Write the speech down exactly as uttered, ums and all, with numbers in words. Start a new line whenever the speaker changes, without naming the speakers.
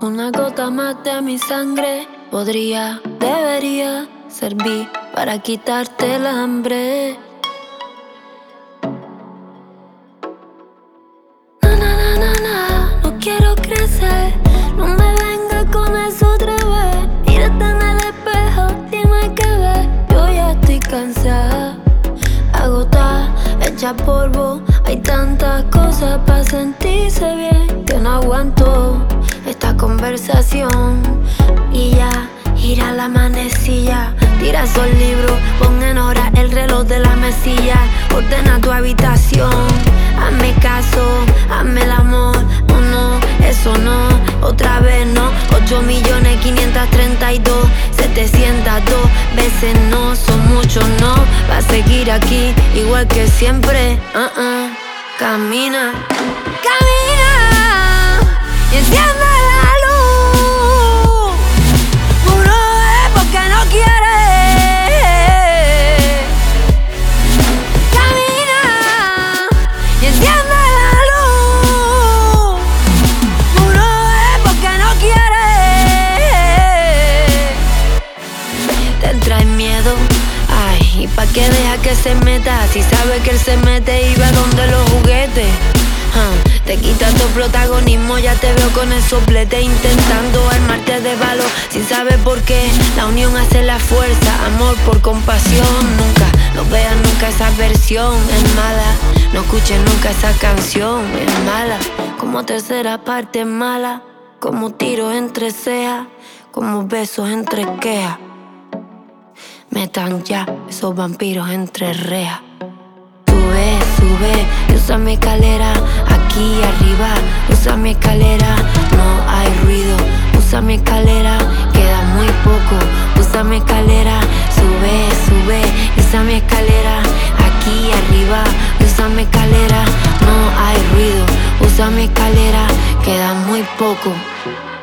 Una gota más de mi sangre podría, debería servir para quitarte el hambre. Na, na, na, na, na, no quiero crecer, no me venga con eso otra vez. Mírate en el espejo, dime qué ves. Yo ya estoy cansada, agotada, hecha polvo. Hay tantas cosas para sentirse bien que no aguanto esta conversación. Y ya gira la manecilla, tira esos libros, pon en hora el reloj de la mesilla. Ordena tu habitación, hazme caso, hazme el amor. No, no, eso no, otra vez no. Ocho millones quinientos treinta y dos, setecientos dos veces no, son muchos no. Va a seguir aquí igual que siempre. uh-uh. Camina, camina y enciende la luz. Uno es porque no quiere. Camina y enciende la luz. Uno es porque no quiere. Te trae miedo, ay, ¿y pa' qué deja que se meta? Si sabe que él se mete y va donde los juguetes. uh, Te quita tu protagonismo, ya te veo con el soplete, intentando armarte de valor sin saber por qué. La unión hace la fuerza, amor por compasión. Nunca, no veas nunca esa versión, es mala. No escuches nunca esa canción, es mala. Como tercera parte es mala, como tiros entre cejas, como besos entre quejas. Metan ya esos vampiros entre rejas. Sube, sube, y usa mi escalera. Aquí arriba, usa mi escalera. No hay ruido, usa mi escalera. Queda muy poco, usa mi escalera. Sube, sube, y usa mi escalera. Aquí arriba, usa mi escalera. No hay ruido, usa mi escalera. Queda muy poco.